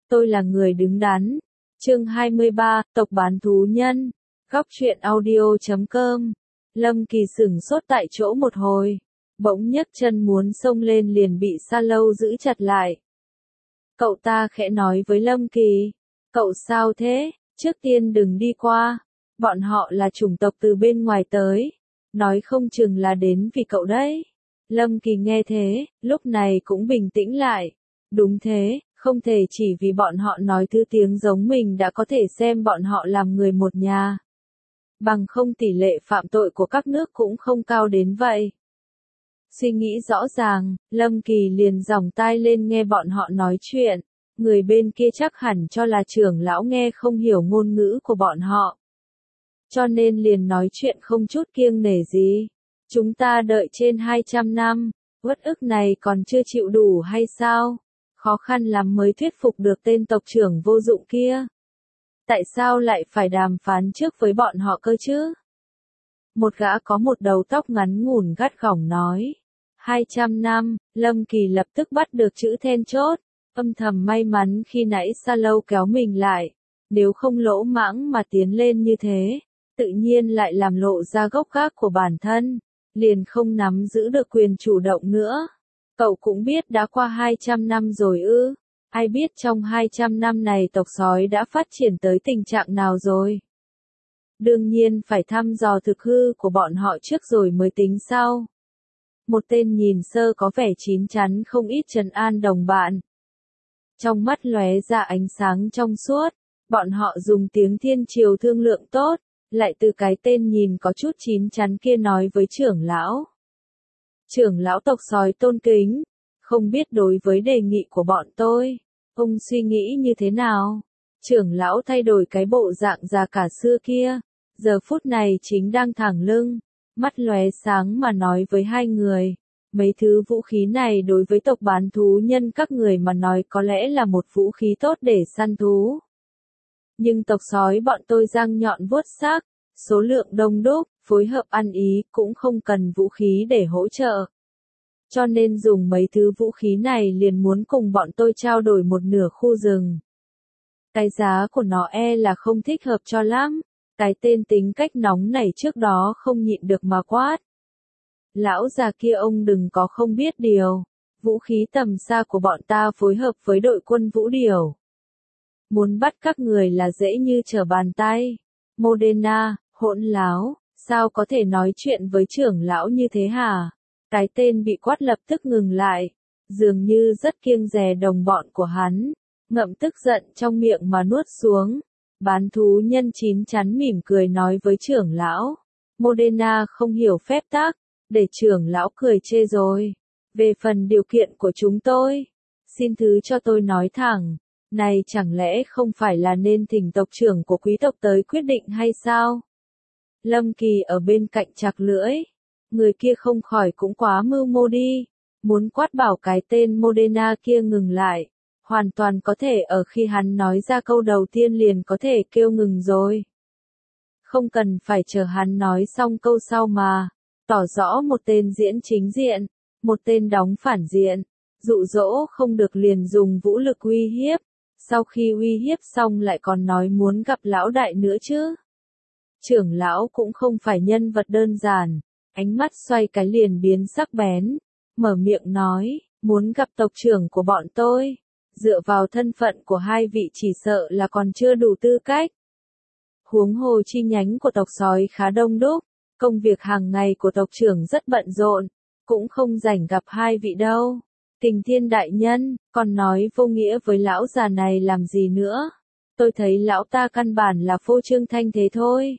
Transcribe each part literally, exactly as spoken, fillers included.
tôi là người đứng đắn. Chương hai mươi ba, tộc bán thú nhân. Góc truyện audio chấm com. Lâm Kỳ sửng sốt tại chỗ một hồi, bỗng nhấc chân muốn xông lên liền bị Sa Lâu giữ chặt lại. Cậu ta khẽ nói với Lâm Kỳ, cậu sao thế, trước tiên đừng đi qua, bọn họ là chủng tộc từ bên ngoài tới, nói không chừng là đến vì cậu đấy. Lâm Kỳ nghe thế, lúc này cũng bình tĩnh lại, đúng thế, không thể chỉ vì bọn họ nói thứ tiếng giống mình đã có thể xem bọn họ làm người một nhà. Bằng không tỷ lệ phạm tội của các nước cũng không cao đến vậy. Suy nghĩ rõ ràng, Lâm Kỳ liền giòng tai lên nghe bọn họ nói chuyện, người bên kia chắc hẳn cho là trưởng lão nghe không hiểu ngôn ngữ của bọn họ. Cho nên liền nói chuyện không chút kiêng nể gì. Chúng ta đợi trên hai trăm năm, uất ức này còn chưa chịu đủ hay sao? Khó khăn lắm mới thuyết phục được tên tộc trưởng vô dụng kia. Tại sao lại phải đàm phán trước với bọn họ cơ chứ? Một gã có một đầu tóc ngắn ngủn gắt gỏng nói. Hai trăm năm, Lâm Kỳ lập tức bắt được chữ then chốt, âm thầm may mắn khi nãy Sa Lâu kéo mình lại, nếu không lỗ mãng mà tiến lên như thế, tự nhiên lại làm lộ ra gốc gác của bản thân, liền không nắm giữ được quyền chủ động nữa. Cậu cũng biết đã qua hai trăm năm rồi ư, ai biết trong hai trăm năm này tộc sói đã phát triển tới tình trạng nào rồi. Đương nhiên phải thăm dò thực hư của bọn họ trước rồi mới tính sau. Một tên nhìn sơ có vẻ chín chắn không ít trấn an đồng bạn. Trong mắt lóe ra ánh sáng trong suốt, bọn họ dùng tiếng thiên triều thương lượng tốt, lại từ cái tên nhìn có chút chín chắn kia nói với trưởng lão. Trưởng lão tộc sói tôn kính, không biết đối với đề nghị của bọn tôi, ông suy nghĩ như thế nào? Trưởng lão thay đổi cái bộ dạng già cả xưa kia, giờ phút này chính đang thẳng lưng, mắt lóe sáng mà nói với hai người, mấy thứ vũ khí này đối với tộc bán thú nhân các người mà nói có lẽ là một vũ khí tốt để săn thú. Nhưng tộc sói bọn tôi răng nhọn vuốt xác, số lượng đông đúc, phối hợp ăn ý cũng không cần vũ khí để hỗ trợ. Cho nên dùng mấy thứ vũ khí này liền muốn cùng bọn tôi trao đổi một nửa khu rừng. Cái giá của nó e là không thích hợp cho lắm. Cái tên tính cách nóng này trước đó không nhịn được mà quát. Lão già kia ông đừng có không biết điều. Vũ khí tầm xa của bọn ta phối hợp với đội quân vũ điểu. Muốn bắt các người là dễ như trở bàn tay. Modena, hỗn láo, sao có thể nói chuyện với trưởng lão như thế hả? Cái tên bị quát lập tức ngừng lại. Dường như rất kiêng dè đồng bọn của hắn. Ngậm tức giận trong miệng mà nuốt xuống. Bán thú nhân chín chắn mỉm cười nói với trưởng lão. Modena không hiểu phép tắc, để trưởng lão cười chê rồi. Về phần điều kiện của chúng tôi, xin thứ cho tôi nói thẳng, này chẳng lẽ không phải là nên thỉnh tộc trưởng của quý tộc tới quyết định hay sao? Lâm Kỳ ở bên cạnh chặt lưỡi, người kia không khỏi cũng quá mưu mô đi, muốn quát bảo cái tên Modena kia ngừng lại. Hoàn toàn có thể ở khi hắn nói ra câu đầu tiên liền có thể kêu ngừng rồi. Không cần phải chờ hắn nói xong câu sau mà, tỏ rõ một tên diễn chính diện, một tên đóng phản diện, dụ dỗ không được liền dùng vũ lực uy hiếp, sau khi uy hiếp xong lại còn nói muốn gặp lão đại nữa chứ. Trưởng lão cũng không phải nhân vật đơn giản, ánh mắt xoay cái liền biến sắc bén, mở miệng nói, muốn gặp tộc trưởng của bọn tôi. Dựa vào thân phận của hai vị chỉ sợ là còn chưa đủ tư cách. Huống hồ chi nhánh của tộc sói khá đông đúc, công việc hàng ngày của tộc trưởng rất bận rộn, cũng không rảnh gặp hai vị đâu. Kình Thiên đại nhân, còn nói vô nghĩa với lão già này làm gì nữa? Tôi thấy lão ta căn bản là phô trương thanh thế thôi.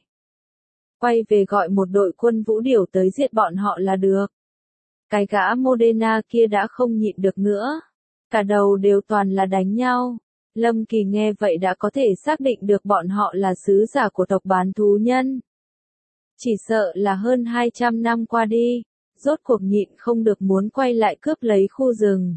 Quay về gọi một đội quân vũ điểu tới diệt bọn họ là được. Cái gã Modena kia đã không nhịn được nữa. Cả đầu đều toàn là đánh nhau. Lâm Kỳ nghe vậy đã có thể xác định được bọn họ là sứ giả của tộc bán thú nhân. Chỉ sợ là hơn hai trăm năm qua đi, rốt cuộc nhịn không được muốn quay lại cướp lấy khu rừng.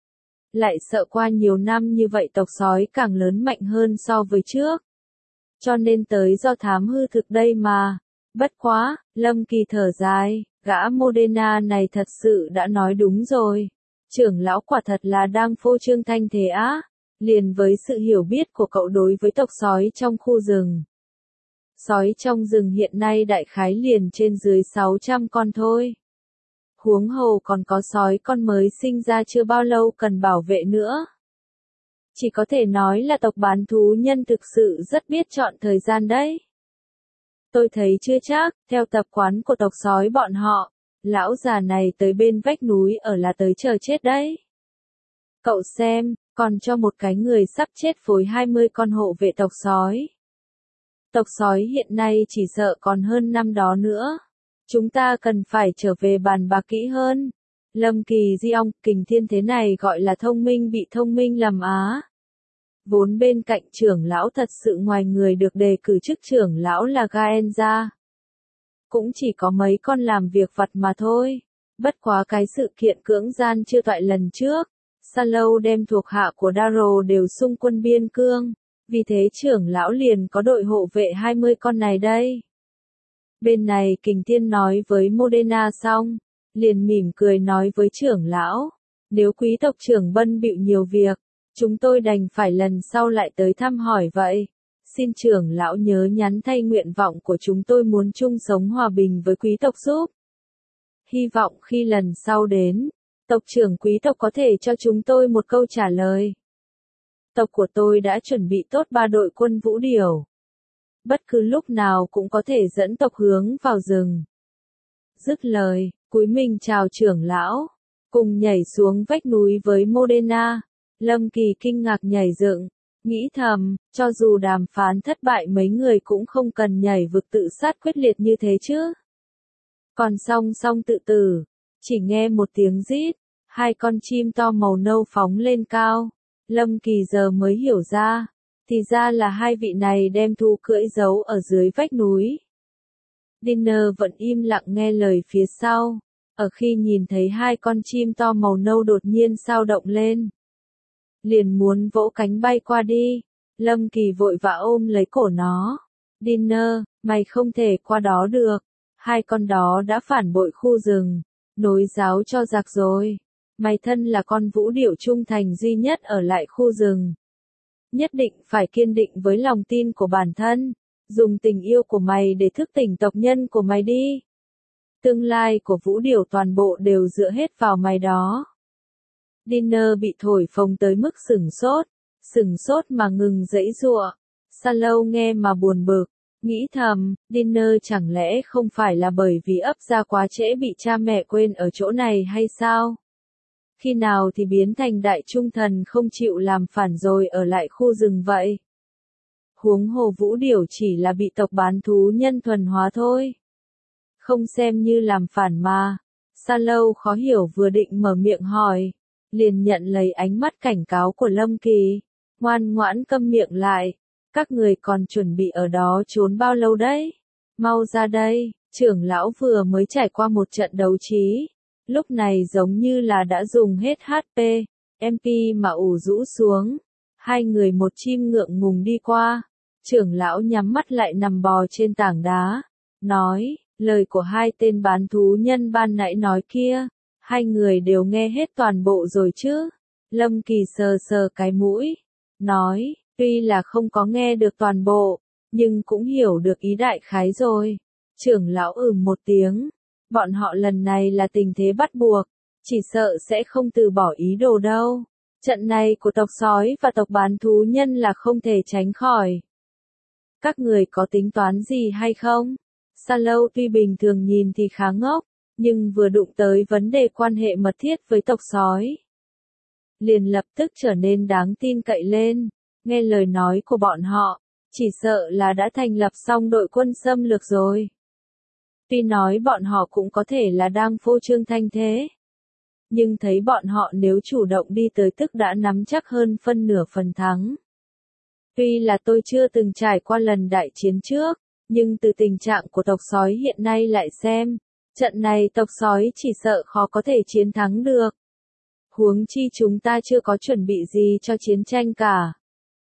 Lại sợ qua nhiều năm như vậy tộc sói càng lớn mạnh hơn so với trước. Cho nên tới do thám hư thực đây mà. Bất quá, Lâm Kỳ thở dài, gã Modena này thật sự đã nói đúng rồi. Trưởng lão quả thật là đang phô trương thanh thế á, liền với sự hiểu biết của cậu đối với tộc sói trong khu rừng. Sói trong rừng hiện nay đại khái liền trên dưới sáu trăm con thôi. Huống hồ còn có sói con mới sinh ra chưa bao lâu cần bảo vệ nữa. Chỉ có thể nói là tộc bán thú nhân thực sự rất biết chọn thời gian đấy. Tôi thấy chưa chắc, theo tập quán của tộc sói bọn họ, lão già này tới bên vách núi ở là tới chờ chết đấy. Cậu xem, còn cho một cái người sắp chết phối hai mươi con hộ vệ tộc sói. Tộc sói hiện nay chỉ sợ còn hơn năm đó nữa. Chúng ta cần phải trở về bàn bạc kỹ hơn. Lâm Kỳ Di ong, kình thiên thế này gọi là thông minh bị thông minh lầm á. Vốn bên cạnh trưởng lão thật sự ngoài người được đề cử chức trưởng lão là Gaenza. Cũng chỉ có mấy con làm việc vặt mà thôi. Bất quá cái sự kiện cưỡng gian chưa toại lần trước. Sallow đem thuộc hạ của Darrow đều xung quân biên cương. Vì thế trưởng lão liền có đội hộ vệ hai mươi con này đây. Bên này Kình Thiên nói với Modena xong, liền mỉm cười nói với trưởng lão, nếu quý tộc trưởng bận bịu nhiều việc, chúng tôi đành phải lần sau lại tới thăm hỏi vậy. Xin trưởng lão nhớ nhắn thay nguyện vọng của chúng tôi muốn chung sống hòa bình với quý tộc giúp. Hy vọng khi lần sau đến, tộc trưởng quý tộc có thể cho chúng tôi một câu trả lời. Tộc của tôi đã chuẩn bị tốt ba đội quân vũ điểu. Bất cứ lúc nào cũng có thể dẫn tộc hướng vào rừng. Dứt lời, cúi mình chào trưởng lão, cùng nhảy xuống vách núi với Modena. Lâm Kỳ kinh ngạc nhảy dựng, nghĩ thầm, cho dù đàm phán thất bại mấy người cũng không cần nhảy vực tự sát quyết liệt như thế chứ. Còn song song tự tử, chỉ nghe một tiếng rít, hai con chim to màu nâu phóng lên cao. Lâm Kỳ giờ mới hiểu ra, thì ra là hai vị này đem thú cưỡi giấu ở dưới vách núi. Dinner vẫn im lặng nghe lời phía sau, ở khi nhìn thấy hai con chim to màu nâu đột nhiên sao động lên. Liền muốn vỗ cánh bay qua đi, Lâm Kỳ vội vã ôm lấy cổ nó. Dinner, mày không thể qua đó được, hai con đó đã phản bội khu rừng, nối giáo cho giặc rồi. Mày thân là con vũ điểu trung thành duy nhất ở lại khu rừng. Nhất định phải kiên định với lòng tin của bản thân, dùng tình yêu của mày để thức tỉnh tộc nhân của mày đi. Tương lai của vũ điểu toàn bộ đều dựa hết vào mày đó. Dinner bị thổi phồng tới mức sửng sốt, sửng sốt mà ngừng giãy giụa. Sallow nghe mà buồn bực, nghĩ thầm, Dinner chẳng lẽ không phải là bởi vì ấp ra quá trễ bị cha mẹ quên ở chỗ này hay sao? Khi nào thì biến thành đại trung thần không chịu làm phản rồi ở lại khu rừng vậy? Huống hồ vũ điểu chỉ là bị tộc bán thú nhân thuần hóa thôi. Không xem như làm phản mà. Sallow khó hiểu vừa định mở miệng hỏi, liền nhận lấy ánh mắt cảnh cáo của Lâm Kỳ. Ngoan ngoãn câm miệng lại, các người còn chuẩn bị ở đó trốn bao lâu đấy? Mau ra đây, trưởng lão vừa mới trải qua một trận đấu trí. Lúc này giống như là đã dùng hết hát pê, em pê mà ủ rũ xuống. Hai người một chim ngượng ngùng đi qua. Trưởng lão nhắm mắt lại nằm bò trên tảng đá. Nói, lời của hai tên bán thú nhân ban nãy nói kia. Hai người đều nghe hết toàn bộ rồi chứ. Lâm Kỳ sờ sờ cái mũi. Nói, tuy là không có nghe được toàn bộ, nhưng cũng hiểu được ý đại khái rồi. Trưởng lão ừm một tiếng. Bọn họ lần này là tình thế bắt buộc, chỉ sợ sẽ không từ bỏ ý đồ đâu. Trận này của tộc sói và tộc bán thú nhân là không thể tránh khỏi. Các người có tính toán gì hay không? Sallow tuy bình thường nhìn thì khá ngốc, nhưng vừa đụng tới vấn đề quan hệ mật thiết với tộc sói, liền lập tức trở nên đáng tin cậy lên. Nghe lời nói của bọn họ, chỉ sợ là đã thành lập xong đội quân xâm lược rồi. Tuy nói bọn họ cũng có thể là đang phô trương thanh thế, nhưng thấy bọn họ nếu chủ động đi tới tức đã nắm chắc hơn phân nửa phần thắng. Tuy là tôi chưa từng trải qua lần đại chiến trước, nhưng từ tình trạng của tộc sói hiện nay lại xem, trận này tộc sói chỉ sợ khó có thể chiến thắng được. Huống chi chúng ta chưa có chuẩn bị gì cho chiến tranh cả.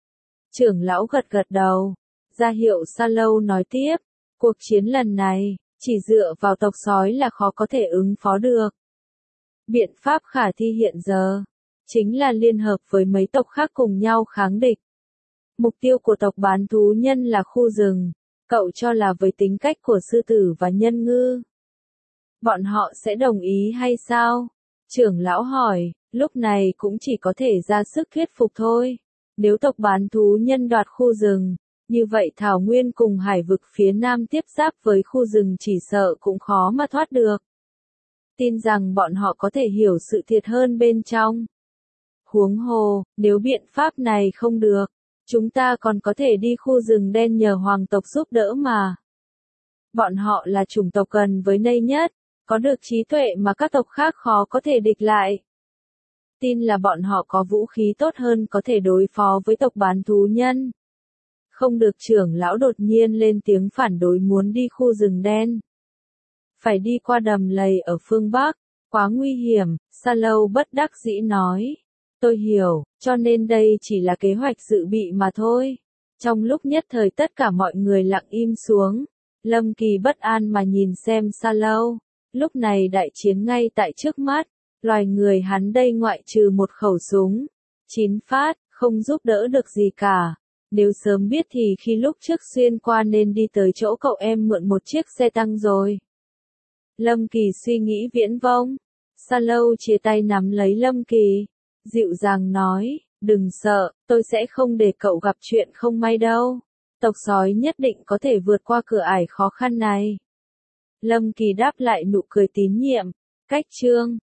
Trưởng lão gật gật đầu, ra hiệu Sallow nói tiếp, cuộc chiến lần này, chỉ dựa vào tộc sói là khó có thể ứng phó được. Biện pháp khả thi hiện giờ, chính là liên hợp với mấy tộc khác cùng nhau kháng địch. Mục tiêu của tộc bán thú nhân là khu rừng, cậu cho là với tính cách của sư tử và nhân ngư, bọn họ sẽ đồng ý hay sao? Trưởng lão hỏi, lúc này cũng chỉ có thể ra sức thuyết phục thôi. Nếu tộc bán thú nhân đoạt khu rừng, như vậy Thảo Nguyên cùng hải vực phía nam tiếp giáp với khu rừng chỉ sợ cũng khó mà thoát được. Tin rằng bọn họ có thể hiểu sự thiệt hơn bên trong. Huống hồ, nếu biện pháp này không được, chúng ta còn có thể đi khu rừng đen nhờ hoàng tộc giúp đỡ mà. Bọn họ là chủng tộc gần với Nây nhất, có được trí tuệ mà các tộc khác khó có thể địch lại. Tin là bọn họ có vũ khí tốt hơn có thể đối phó với tộc bán thú nhân. Không được, trưởng lão đột nhiên lên tiếng phản đối muốn đi khu rừng đen. Phải đi qua đầm lầy ở phương Bắc, quá nguy hiểm, Sa Lâu bất đắc dĩ nói. Tôi hiểu, cho nên đây chỉ là kế hoạch dự bị mà thôi. Trong lúc nhất thời tất cả mọi người lặng im xuống, Lâm Kỳ bất an mà nhìn xem Sa Lâu. Lúc này đại chiến ngay tại trước mắt, loài người hắn đây ngoại trừ một khẩu súng, chín phát, không giúp đỡ được gì cả. Nếu sớm biết thì khi lúc trước xuyên qua nên đi tới chỗ cậu em mượn một chiếc xe tăng rồi. Lâm Kỳ suy nghĩ viễn vông. Sa Lâu chia tay nắm lấy Lâm Kỳ, dịu dàng nói, đừng sợ, tôi sẽ không để cậu gặp chuyện không may đâu. Tộc sói nhất định có thể vượt qua cửa ải khó khăn này. Lâm Kỳ đáp lại nụ cười tín nhiệm. Cách chương